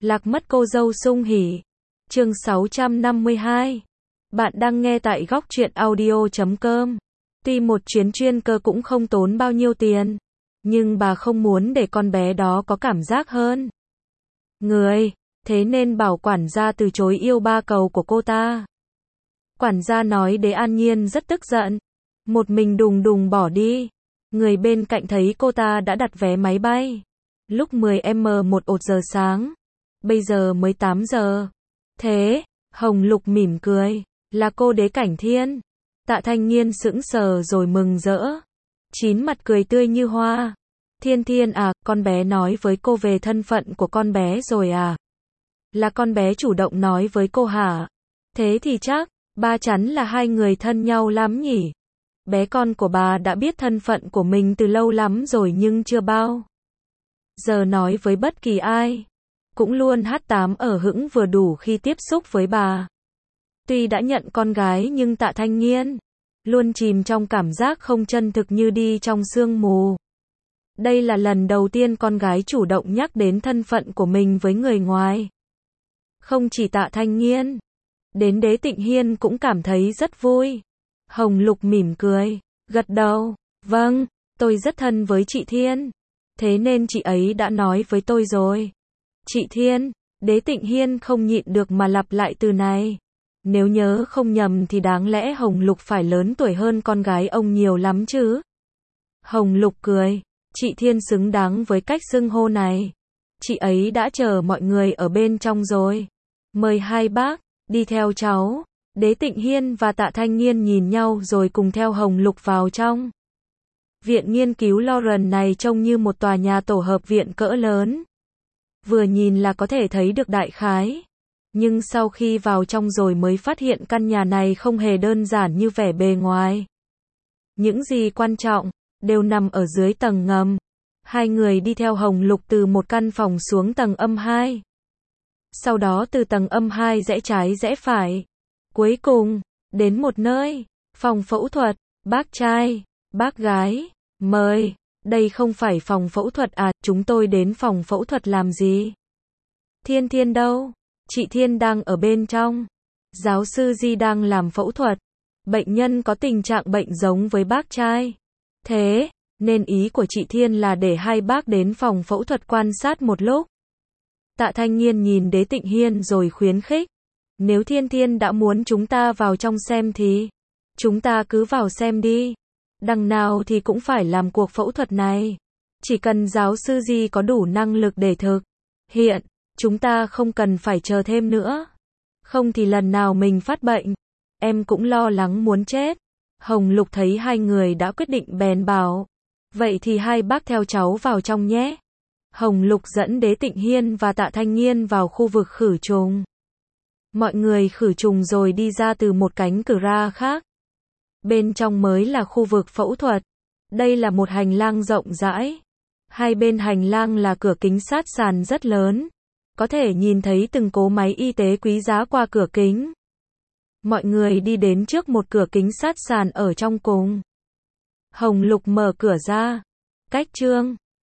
Lạc mất cô dâu sung hỉ. Chương 652. Bạn đang nghe tại góc truyện audio.com. Tuy một chuyến chuyên cơ cũng không tốn bao nhiêu tiền, nhưng bà không muốn để con bé đó có cảm giác hơn người, thế nên bảo quản gia từ chối yêu ba cầu của cô ta. Quản gia nói Đế An Nhiên rất tức giận, một mình đùng đùng bỏ đi. Người bên cạnh thấy cô ta đã đặt vé máy bay lúc 10m1 giờ sáng, bây giờ mới 8 giờ. Thế, Hồng Lục mỉm cười, là cô Đế Cảnh Thiên. Tạ Thanh Nghiên sững sờ rồi mừng rỡ, chín mặt cười tươi như hoa. Thiên Thiên à, con bé nói với cô về thân phận của con bé rồi à? Là con bé chủ động nói với cô hả? Thế thì chắc, ba chắn là hai người thân nhau lắm nhỉ? Bé con của bà đã biết thân phận của mình từ lâu lắm rồi nhưng chưa bao giờ nói với bất kỳ ai. Cũng luôn H8 ở hững vừa đủ khi tiếp xúc với bà. Tuy đã nhận con gái nhưng Tạ Thanh Nghiên luôn chìm trong cảm giác không chân thực như đi trong sương mù. Đây là lần đầu tiên con gái chủ động nhắc đến thân phận của mình với người ngoài. Không chỉ Tạ Thanh Nghiên, đến Đế Tịnh Hiên cũng cảm thấy rất vui. Hồng Lục mỉm cười, gật đầu, vâng, tôi rất thân với chị Thiên. Thế nên chị ấy đã nói với tôi rồi. Chị Thiên, Đế Tịnh Hiên không nhịn được mà lặp lại từ này. Nếu nhớ không nhầm thì đáng lẽ Hồng Lục phải lớn tuổi hơn con gái ông nhiều lắm chứ. Hồng Lục cười, chị Thiên xứng đáng với cách xưng hô này. Chị ấy đã chờ mọi người ở bên trong rồi. Mời hai bác, đi theo cháu. Đế Tịnh Hiên và Tạ Thanh Nghiên nhìn nhau rồi cùng theo Hồng Lục vào trong. Viện nghiên cứu Lauren này trông như một tòa nhà tổ hợp viện cỡ lớn. Vừa nhìn là có thể thấy được đại khái. Nhưng sau khi vào trong rồi mới phát hiện căn nhà này không hề đơn giản như vẻ bề ngoài. Những gì quan trọng, đều nằm ở dưới tầng ngầm. Hai người đi theo Hồng Lục từ một căn phòng xuống tầng âm 2. Sau đó từ tầng âm 2 rẽ trái rẽ phải. Cuối cùng, đến một nơi, phòng phẫu thuật, bác trai, bác gái, mời, đây không phải phòng phẫu thuật à, chúng tôi đến phòng phẫu thuật làm gì? Thiên Thiên đâu? Chị Thiên đang ở bên trong. Giáo sư Di đang làm phẫu thuật. Bệnh nhân có tình trạng bệnh giống với bác trai. Thế, nên ý của chị Thiên là để hai bác đến phòng phẫu thuật quan sát một lúc. Tạ Thanh Nghiên nhìn Đế Tịnh Hiên rồi khuyến khích. Nếu Thiên Thiên đã muốn chúng ta vào trong xem thì chúng ta cứ vào xem đi. Đằng nào thì cũng phải làm cuộc phẫu thuật này. Chỉ cần giáo sư Di có đủ năng lực để thực hiện, chúng ta không cần phải chờ thêm nữa. Không thì lần nào mình phát bệnh, em cũng lo lắng muốn chết. Hồng Lục thấy hai người đã quyết định bèn bảo. Vậy thì hai bác theo cháu vào trong nhé. Hồng Lục dẫn Đế Tịnh Hiên và Tạ Thanh Nghiên vào khu vực khử trùng. Mọi người khử trùng rồi đi ra từ một cánh cửa ra khác. Bên trong mới là khu vực phẫu thuật. Đây là một hành lang rộng rãi. Hai bên hành lang là cửa kính sát sàn rất lớn. Có thể nhìn thấy từng cỗ máy y tế quý giá qua cửa kính. Mọi người đi đến trước một cửa kính sát sàn ở trong cùng. Hồng Lục mở cửa ra. Cách Trương,